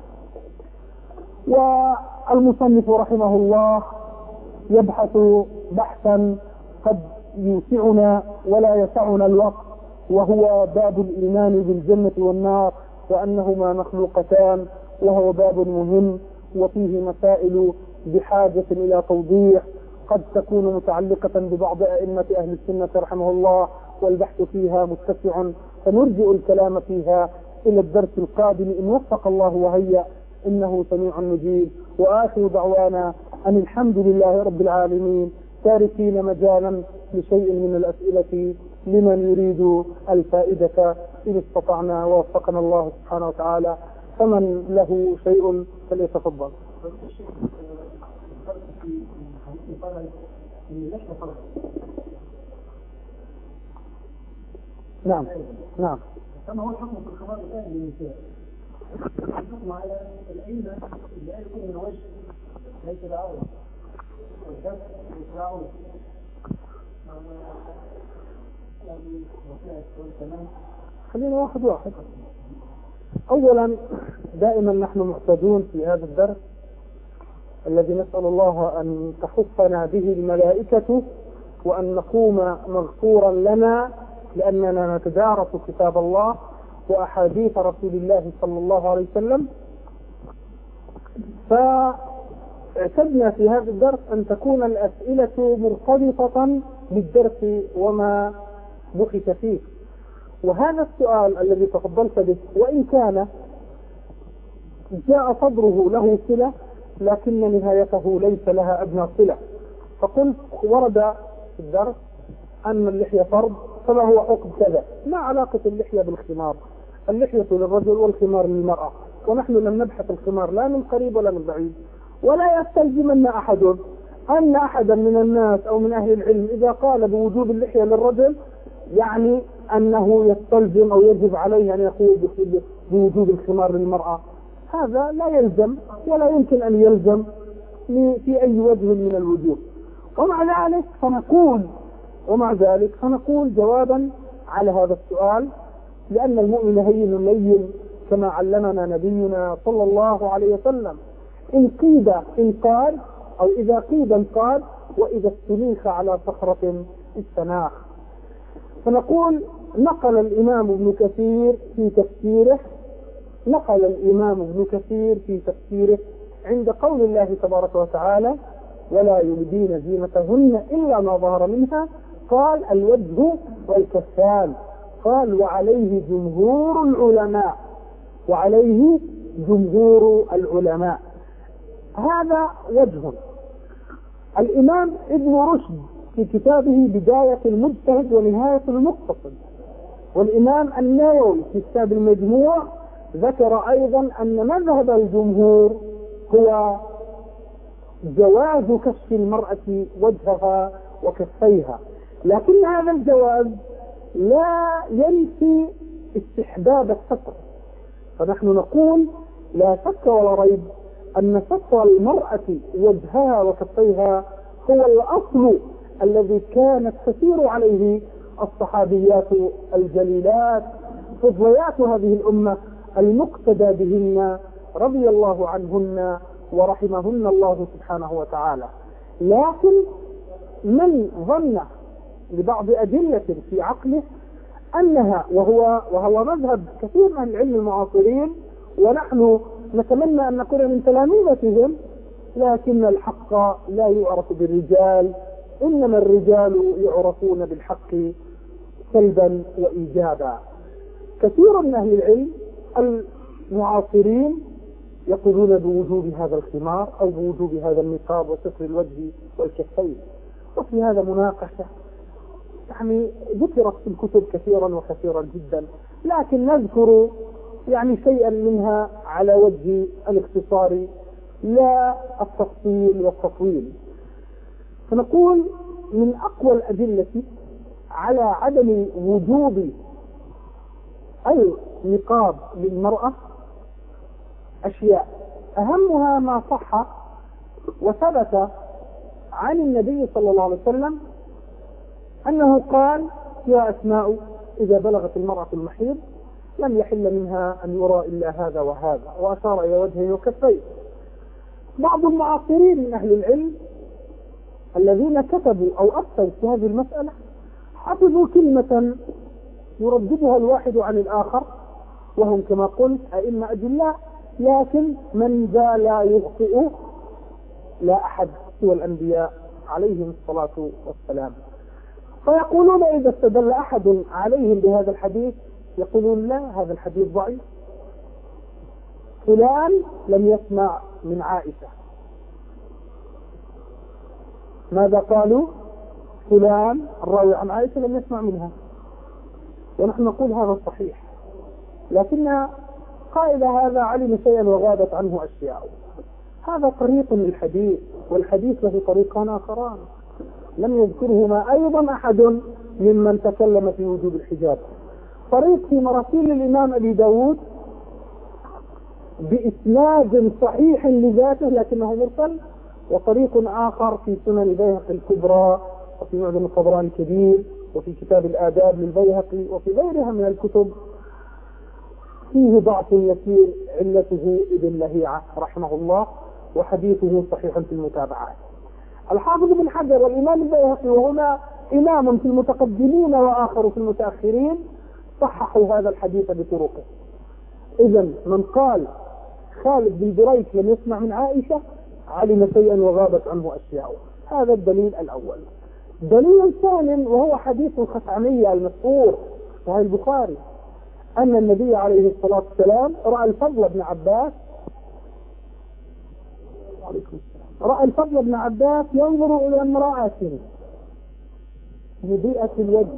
والمصنف رحمه الله يبحث بحثا قد يوسعنا ولا يسعنا الوقت، وهو باب الإيمان بالجنة والنار وأنهما مخلوقتان، وهو باب مهم وفيه مسائل بحاجة إلى توضيح قد تكون متعلقة ببعض أئمة أهل السنة رحمه الله، والبحث فيها متسع، فنرجئ الكلام فيها إلى الدرس القادم إن وفق الله وهيأ، إنه سميع مجيب. وآخر دعوانا أن الحمد لله رب العالمين، تاركين مجالا لشيء من الأسئلة لمن يريد الفائدة إن استطعنا ووفقنا الله سبحانه وتعالى، فمن له شيء فليتفضل. نعم نعم. كما هو الحكم في الخمار الآن للنساء، الحكم على العلة اللي قال يكون من وجه ليس بعورة والكف ليس بعورة. خلينا واحد واحد. أولا دائما نحن محتاجون في هذا الدرس الذي نسأل الله أن تحفنا به الملائكة وأن نقوم مغفورا لنا، لأننا نتدارس كتاب الله وأحاديث رسول الله صلى الله عليه وسلم. فاعتدنا في هذا الدرس أن تكون الأسئلة مرتبطة بالدرس وما بحث فيه. وهذا السؤال الذي تفضلت به وإن كان جاء صدره له صلة لكن نهايته ليس لها أدنى صلة، فقلت ورد في الدرس أن اللحية فرض، فما هو حكم كذا؟ ما علاقة اللحية بالخمار؟ اللحية للرجل والخمار للمرأة، ونحن لم نبحث الخمار لا من قريب ولا من بعيد. ولا يستلزمن أحد أن أحدا من الناس أو من أهل العلم إذا قال بوجوب اللحية للرجل يعني أنه يستلزم أو يجب عليه أن يقول بوجوب الخمار للمرأة. هذا لا يلزم ولا يمكن أن يلزم في أي وجه من الوجوه. ومع ذلك فنقول ومع ذلك فنقول جوابا على هذا السؤال، لأن المؤمن هين لين كما علمنا نبينا صلى الله عليه وسلم. إن قيد انقاد أو إذا قيد انقاد، وإذا استنيخ على صخرة استناخ. فنقول نقل الإمام ابن كثير في تفسيره نقل الإمام ابن كثير في تفسيره عند قول الله تبارك وتعالى: ولا يبدين زينتهن إلا ما ظهر منها، قال الوجه والكفان، قال وعليه جمهور العلماء وعليه جمهور العلماء. هذا وجه. الإمام ابن رشد في كتابه بداية المجتهد ونهاية المقتصد، والإمام النووي في كتاب المجموع ذكر أيضا أن مذهب الجمهور هو جواز كشف المرأة وجهها وكفيها، لكن هذا الجواز لا ينفي استحباب الستر. فنحن نقول لا شك ولا ريب أن ستر المرأة وجهها وكفيها هو الأصل الذي كانت تسير عليه الصحابيات الجليلات فضليات هذه الأمة المقتدى بهن رضي الله عنهن ورحمهن الله سبحانه وتعالى. لكن من ظن لبعض أدلة في عقله أنها وهو وهو مذهب كثير من العلم المعاصرين، ونحن نتمنى أن نكون من تلامذتهم، لكن الحق لا يعرف بالرجال، إنما الرجال يعرفون بالحق سلبا وإيجابا. كثير من أهل العلم المعاصرين يقولون بوجوب هذا الخمار أو بوجوب هذا النقاب وستر الوجه والكفين، وفي هذا مناقشة يعني ذكرت في الكتب كثيرا وكثيرا جدا، لكن نذكر يعني شيئا منها على وجه الاختصار لا التفصيل والتطويل. فنقول من أقوى الأدلة على عدم وجوب النقاب للمرأة أشياء، أهمها ما صح وثبت عن النبي صلى الله عليه وسلم أنه قال: يا أسماء إذا بلغت المرأة المحيض لم يحل منها أن يرى إلا هذا وهذا، وأشار إلى وجهه وكفيه. بعض المعاصرين من أهل العلم الذين كتبوا أو أفتوا في هذه المسألة حفظوا كلمة يرددها الواحد عن الآخر، وهم كما قلت أئمة أجلاء، لكن من ذا لا يخطئ لا أحد سوى الأنبياء عليهم الصلاة والسلام. فيقولون إذا استدل أحد عليهم بهذا الحديث يقولون: لا، هذا الحديث ضعيف، فلان لم يسمع من عائشة. ماذا قالوا؟ فلان الراوي عن عائشة لم يسمع منها، ونحن نقول هذا صحيح، لكن قائل هذا علم شيئا وغابت عنه أشياء. هذا طريق للحديث، والحديث له طريقان آخران لم يذكرهما أيضا أحد ممن تكلم في وجوب الحجاب. طريق في مراسيل الإمام أبي داود بإسناد صحيح لذاته لكنه مرسل، وطريق آخر في سنن بيهقي الكبرى، وفي معجم الطبراني الكبير، وفي كتاب الآداب للبيهقي، وفي غيرها من الكتب فيه ضعف يسير علته ابن لهيعة رحمه الله، وحديثه صحيح في المتابعات. الحافظ بن حجر والإمام البيهقي، وهما إمام في المتقدمين وآخر في المتأخرين، صححوا هذا الحديث بطرقه. إذن من قال خالد بن دريك لم يسمع من عائشة علم شيئا وغابت عنه أشياء. هذا الدليل الأول. دليل ثاني وهو حديث الخثعمية المشهور في البخاري أن النبي عليه الصلاة والسلام رأى الفضل بن عباس رأى الفضل بن عباس ينظر إلى امرأة مضيئة الوجه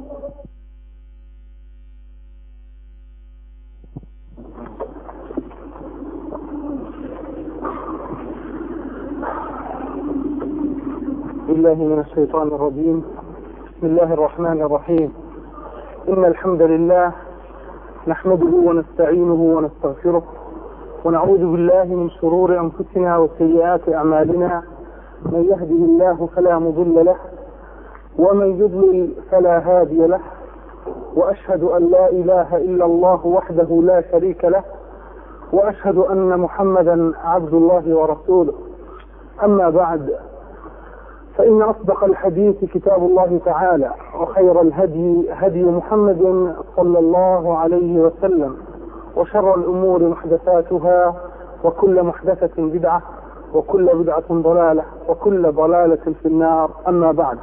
بالله من الشيطان الرجيم. بسم الله الرحمن الرحيم. إن الحمد لله نحمده ونستعينه ونستغفره، ونعوذ بالله من شرور أنفسنا وسيئات أعمالنا. من يهده الله فلا مضل له، ومن يضلل فلا هادي له، وأشهد أن لا إله إلا الله وحده لا شريك له، وأشهد أن محمدا عبد الله ورسوله. أما بعد، فإن أصدق الحديث كتاب الله تعالى، وخير الهدي هدي محمد صلى الله عليه وسلم، وشر الأمور محدثاتها، وكل محدثة بدعة، وكل بدعة ضلالة، وكل ضلالة في النار. أما بعد،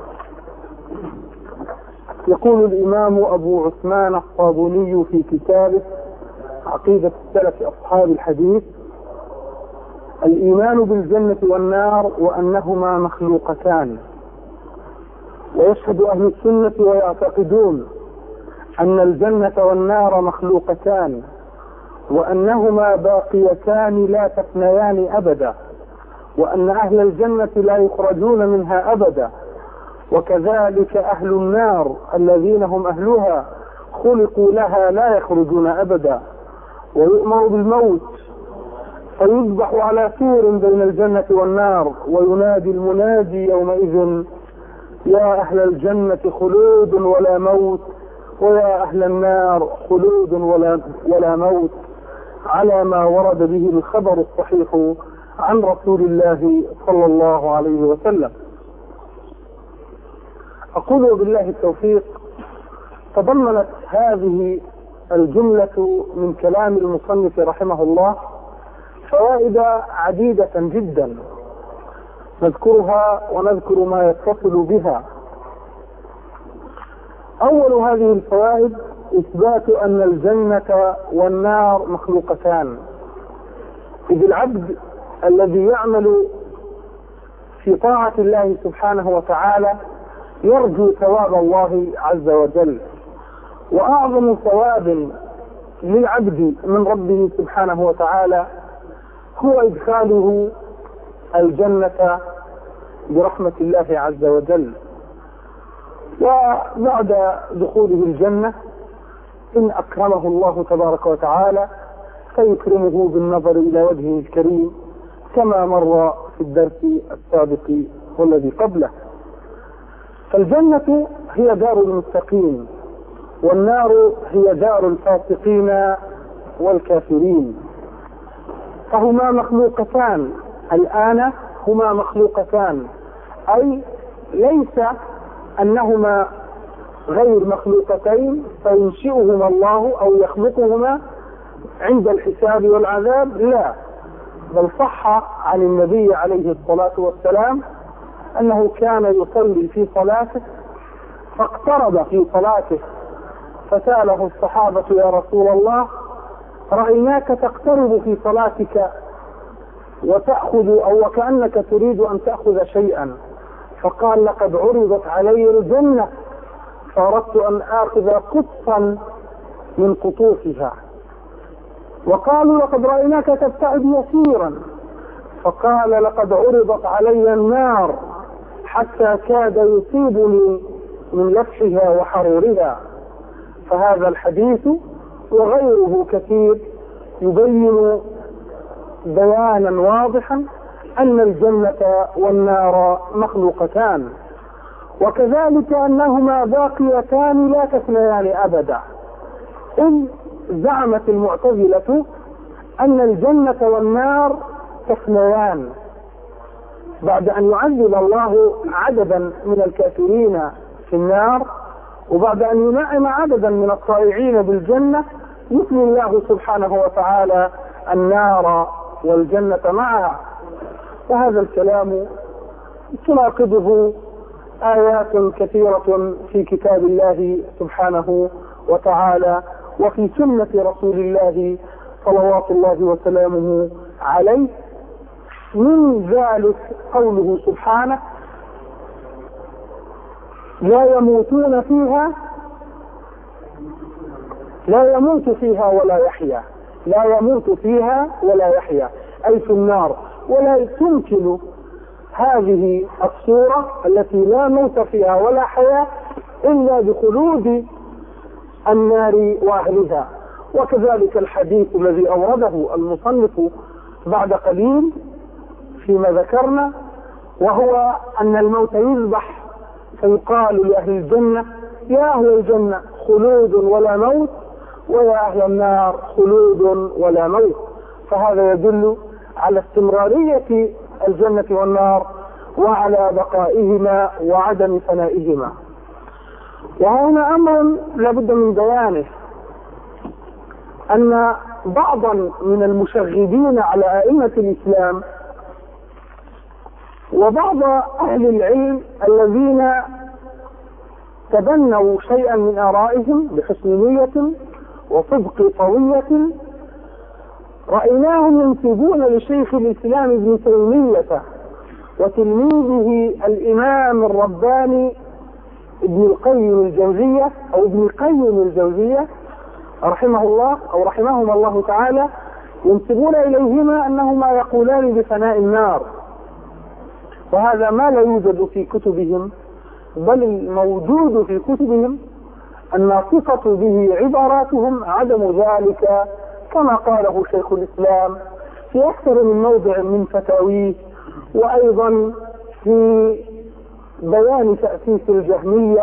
يقول الإمام أبو عثمان الصابوني في كتابه عقيدة السلف أصحاب الحديث: الإيمان بالجنة والنار وأنهما مخلوقتان. ويشهد أهل السنة ويعتقدون أن الجنة والنار مخلوقتان، وأنهما باقيتان لا تفنيان أبدا، وأن أهل الجنة لا يخرجون منها أبدا، وكذلك أهل النار الذين هم أهلها خلقوا لها لا يخرجون أبدا. ويؤمر بالموت فيذبح على سور بين الجنة والنار، وينادي المنادي يومئذ: يا أهل الجنة خلود ولا موت، ويا أهل النار خلود ولا, ولا موت، على ما ورد به الخبر الصحيح عن رسول الله صلى الله عليه وسلم. أقول وبالله التوفيق، تضمنت هذه الجملة من كلام المصنف رحمه الله فوائد عديدة جدا نذكرها ونذكر ما يتصل بها. أول هذه الفوائد إثبات أن الجنة والنار مخلوقتان، إذ العبد الذي يعمل في طاعة الله سبحانه وتعالى يرجو ثواب الله عز وجل، وأعظم ثواب للعبد من ربه سبحانه وتعالى هو إدخاله الجنة برحمة الله عز وجل. وبعد دخوله الجنة إن أكرمه الله تبارك وتعالى فيكرمه بالنظر إلى وجهه الكريم كما مر في الدرس السابق والذي قبله. فالجنة هي دار المتقين، والنار هي دار الفاسقين والكافرين، فهما مخلوقتان الآن، هما مخلوقتان، أي ليس أنهما غير مخلوقتين فينشئهما الله أو يخلقهما عند الحساب والعذاب، لا، بل صح عن النبي عليه الصلاة والسلام أنه كان يصلي في صلاته فاقترب في صلاته فسأله الصحابة: يا رسول الله، رأيناك تقترب في صلاتك وتأخذ أو وكأنك تريد أن تأخذ شيئا، فقال: لقد عرضت علي الجنة فأردت أن آخذ قطفا من قطوفها. وقالوا: لقد رأيناك تبتعد يسيرا، فقال: لقد عرضت علي النار حتى كاد يصيبني من لفحها وحرورها. فهذا الحديث وغيره كثير يبين بيانا واضحا أن الجنة والنار مخلوقتان، وكذلك أنهما باقيتان لا تفنيان أبدا. إن زعمت المعتزلة أن الجنة والنار تفنيان بعد أن يعذب الله عددا من الكافرين في النار، وبعد أن ينعم عددا من الطائعين بالجنة يثني الله سبحانه وتعالى النار والجنة معها. وهذا الكلام تناقضه آيات كثيرة في كتاب الله سبحانه وتعالى وفي سنة رسول الله صلوات الله وسلامه عليه. من ذلك قوله سبحانه: لا يموتون فيها لا يموت فيها ولا يحيا، لا يموت فيها ولا يحيا، أي في النار. ولا تمكن هذه الصورة التي لا موت فيها ولا حياة إلا بخلود النار وأهلها. وكذلك الحديث الذي أورده المصنف بعد قليل فيما ذكرنا، وهو أن الموت يذبح فيقال لأهل الجنة: يا أهل الجنة خلود ولا موت، ويا أهل النار خلود ولا موت. فهذا يدل على استمرارية الجنة والنار وعلى بقائهما وعدم فنائهما. وهنا أمر لابد من بيانه، أن بعضا من المشغبين على أئمة الإسلام وبعض أهل العلم الذين تبنوا شيئا من آرائهم بحسن نية وصدق طوية رأيناهم ينسبون لشيخ الإسلام ابن تيمية وتلميذه الإمام الرباني ابن القيم الجوزية أو ابن القيم الجوزية رحمه الله أو رحمهما الله تعالى، ينسبون إليهما أنهما يقولان بفناء النار، وهذا ما لا يوجد في كتبهم، بل الموجود في كتبهم الناطقة به عباراتهم عدم ذلك، كما قاله شيخ الإسلام في أكثر من موضع من فتاويه، وأيضا في بيان تأسيس الجهمية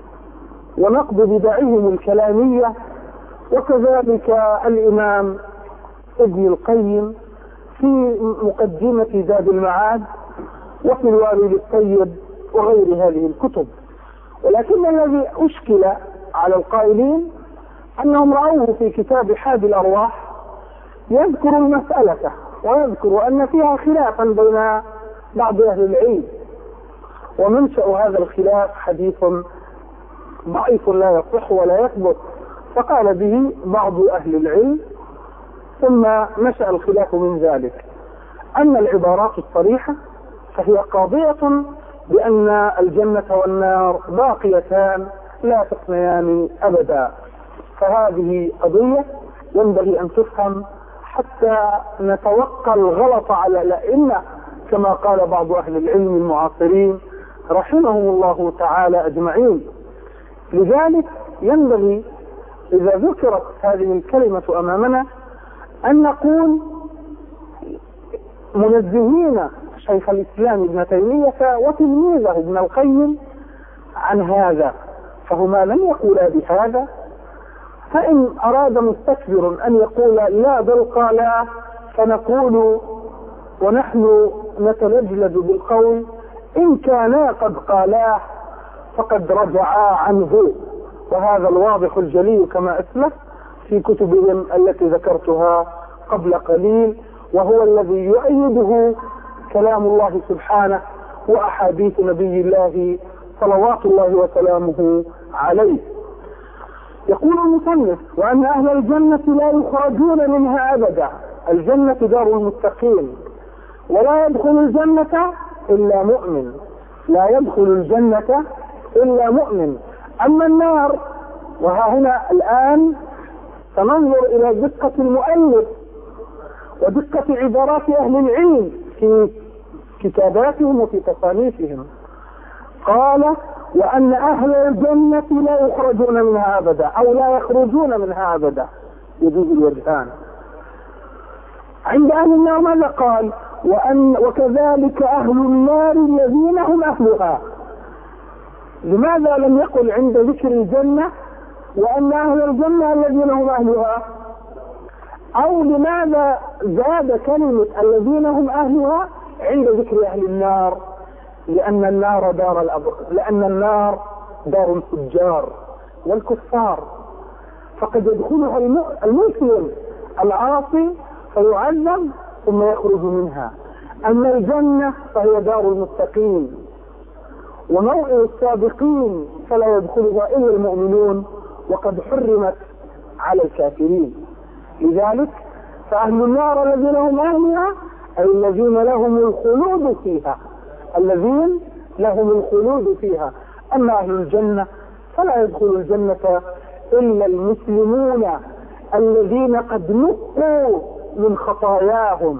ونقد بدعهم الكلامية، وكذلك الإمام ابن القيم في مقدمة زاد المعاد وفي الوابل الطيب وغير هذه الكتب. ولكن الذي أشكل على القائلين أنهم رأوه في كتاب حاد الأرواح يذكر المسألة ويذكر أن فيها خلافا بين بعض أهل العلم، ومنشأ هذا الخلاف حديث ضعيف لا يصح ولا يثبت فقال به بعض أهل العلم، ثم نشأ الخلاف من ذلك. أما العبارات الصريحة فهي قاضية بأن الجنة والنار باقيتان لا تفنيان أبدا، فهذه قضية ينبغي أن تفهم حتى نتوقع الغلط على الأئمة كما قال بعض أهل العلم المعاصرين رحمهم الله تعالى أجمعين. لذلك ينبغي إذا ذكرت هذه الكلمة أمامنا أن نقول منزهين شيخ الإسلام ابن تيمية وتلميذه ابن القيم عن هذا، فهما لم يقولا بهذا. فإن أراد مستكبر أن يقول لا بل قالا فنقول ونحن نتلجلج بالقول إن كانا قد قالاه فقد رجعا عنه، وهذا الواضح الجلي كما أسلف في كتبهم التي ذكرتها قبل قليل، وهو الذي يؤيده كلام الله سبحانه وأحاديث نبي الله صلوات الله وسلامه عليه. يقول المصنف وأن أهل الجنة لا يخرجون منها أبدا، الجنة دار المتقين، ولا يدخل الجنة إلا مؤمن، لا يدخل الجنة إلا مؤمن. أما النار، وها هنا الآن سننظر إلى دقة المؤلف ودقة عبارات أهل العلم في كتاباتهم وفي تصانيفهم. قال وأن أهل الجنة لا يخرجون منها أبدا أو لا يخرجون منها أبدا، يجوز الوجهان. عند أهل النار ماذا قال؟ وأن وكذلك أهل النار الذين هم أهلها. لماذا لم يقل عند ذكر الجنة وأن أهل الجنة الذين هم أهلها؟ أو لماذا زاد كلمة الذين هم أهلها عند ذكر أهل النار؟ لأن النار دار الأبرار، لأن النار دار الفجار والكفار، فقد يدخلها المسلم العاصي فيعذب ثم يخرج منها. أما الجنة فهي دار المتقين وموئل الصادقين فلا يدخلها إلا المؤمنون وقد حرمت على الكافرين. لذلك فأهل النار الذين هم أهلها أي الذين لهم الخلود فيها، الذين لهم الخلود فيها. أما أهل الجنة فلا يدخل الجنة إلا المسلمون الذين قد نقوا من خطاياهم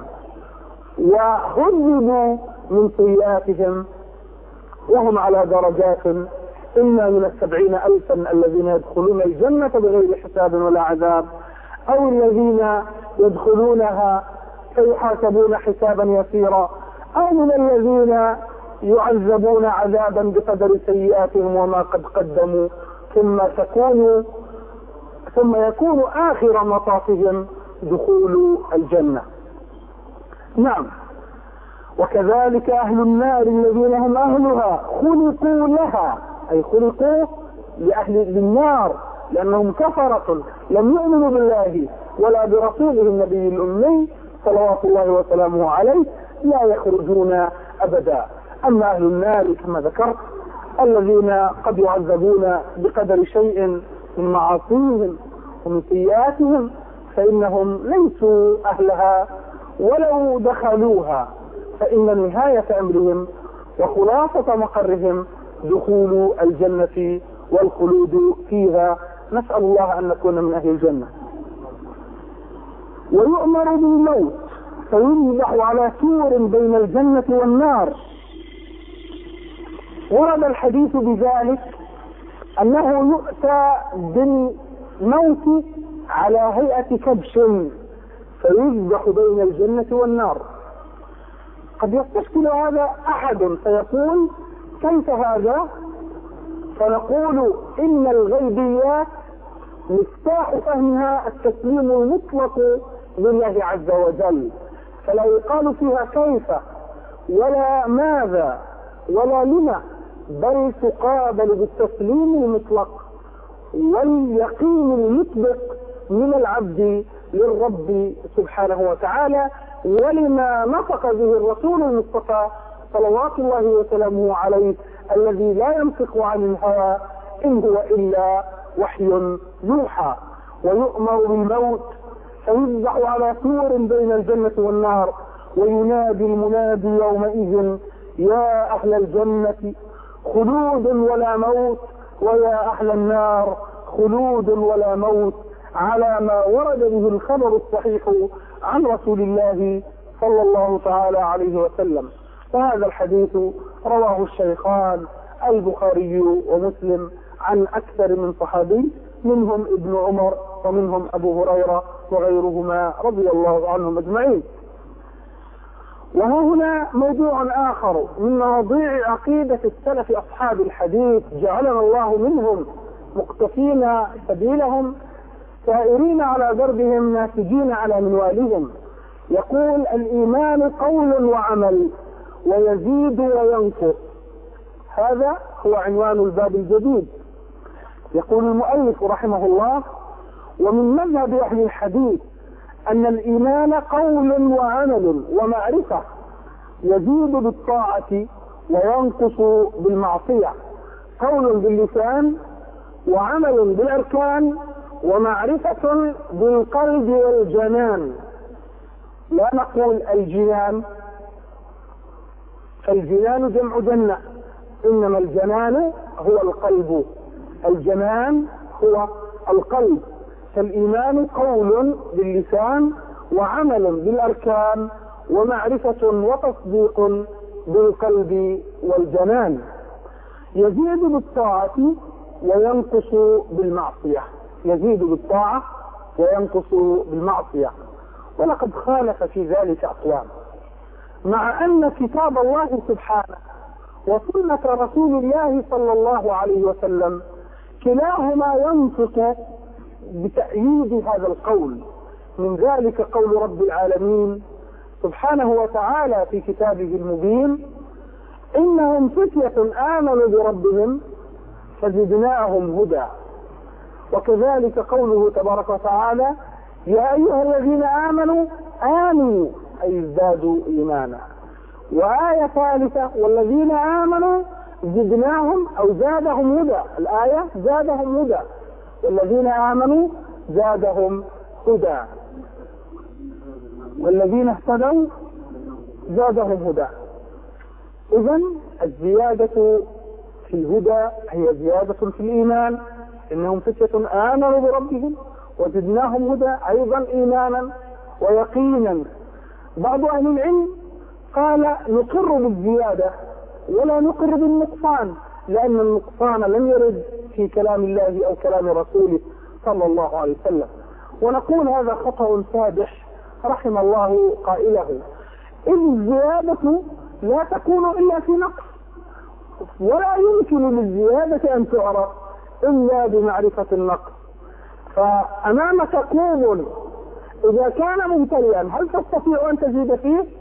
وهذبوا من سيئاتهم، وهم على درجات إما من السبعين ألفا الذين يدخلون الجنة بغير حساب ولا عذاب، أو الذين يدخلونها فيحاسبون حسابا يسيرا، أو من الذين يعذبون عذابا بقدر سيئاتهم وما قد قدموا، ثم تكون ثم يكون آخر مطافهم دخول الجنة. نعم، وكذلك أهل النار الذين هم أهلها خلقوا لها، أي خلقوا لأهل للنار لأنهم كفرة لم يؤمنوا بالله ولا برسوله النبي الأمي صلوات الله وسلامه عليه، لا يخرجون أبدا. أما أهل النار كما ذكرت الذين قد يعذبون بقدر شيء من معاصيهم ومن سيئاتهم فإنهم ليسوا أهلها ولو دخلوها، فإن نهاية أمرهم وخلاصة مقرهم دخول الجنة والخلود فيها. نسأل الله أن نكون من أهل الجنة. ويؤمر بالموت فيذبح على سور بين الجنة والنار. ورد الحديث بذلك أنه يؤتى بالموت على هيئة كبش فيذبح بين الجنة والنار. قد يستشكل هذا أحد فيقول كيف هذا؟ فنقول إن الغيبيات مفتاح فهمها التسليم المطلق لله عز وجل، فلا يقال فيها كيف ولا ماذا ولا لما، بل تقابل بالتسليم المطلق واليقين المطبق من العبد للرب سبحانه وتعالى، ولما نطق به الرسول المصطفى صلوات الله وسلامه عليه الذي لا ينطق عن الهوى إن هو إلا وحي يوحى. ويؤمر بالموت فيذبح على سور بين الجنة والنار، وينادي المنادي يومئذ يا أهل الجنة خلود ولا موت، ويا أهل النار خلود ولا موت، على ما ورد به الخبر الصحيح عن رسول الله صلى الله تعالى عليه وسلم. وهذا الحديث رواه الشيخان البخاري ومسلم عن أكثر من صحابي، منهم ابن عمر ومنهم أبو هريرة وغيرهما رضي الله عنهم أجمعين. وها هنا موضوع آخر من مواضيع عقيدة السلف أصحاب الحديث، جعلنا الله منهم مقتفين سبيلهم سائرين على دربهم ناسجين على منوالهم. يقول الإيمان قول وعمل ويزيد وينقص، هذا هو عنوان الباب الجديد. يقول المؤلف رحمه الله: ومن مذهب أهل الحديث أن الإيمان قول وعمل ومعرفة، يزيد بالطاعة وينقص بالمعصية، قول باللسان وعمل بالأركان ومعرفة بالقلب والجنان. لا نقول الجنان، فالجنان جمع جنة، إنما الجنان هو القلب، الجنان هو القلب. فالإيمان قول باللسان وعمل بالأركان ومعرفة وتصديق بالقلب والجنان، يزيد بالطاعة وينقص بالمعصية، يزيد بالطاعة وينقص بالمعصية. ولقد خالف في ذلك أقوام، مع أن كتاب الله سبحانه وسنة رسول الله صلى الله عليه وسلم كلاهما ينطق بتأييد هذا القول. من ذلك قول رب العالمين سبحانه وتعالى في كتابه المبين: إنهم فتية آمنوا بربهم فزدناهم هدى. وكذلك قوله تبارك وتعالى: يا أيها الذين آمنوا آمنوا أي ازدادوا إيمانا. وآية ثالثة: والذين آمنوا زدناهم أو زادهم هدى، الآية زادهم هدى، والذين آمنوا زادهم هدى، والذين اهتدوا زادهم هدى. إذن الزيادة في الهدى هي زيادة في الإيمان، إنهم فتية آمنوا بربهم وزدناهم هدى، أيضا إيمانا ويقينا. بعض أهل العلم قال نقر بالزيادة ولا نقر بالنقصان، لأن النقصان لم يرد في كلام الله أو كلام رسوله صلى الله عليه وسلم. ونقول هذا خطأ فادح رحم الله قائله، إذ الزيادة لا تكون إلا في نقص، ولا يمكن للزيادة أن تعرف إلا بمعرفة النقص. فأمامك كوب إذا كان ممتلئا هل تستطيع أن تزيد فيه؟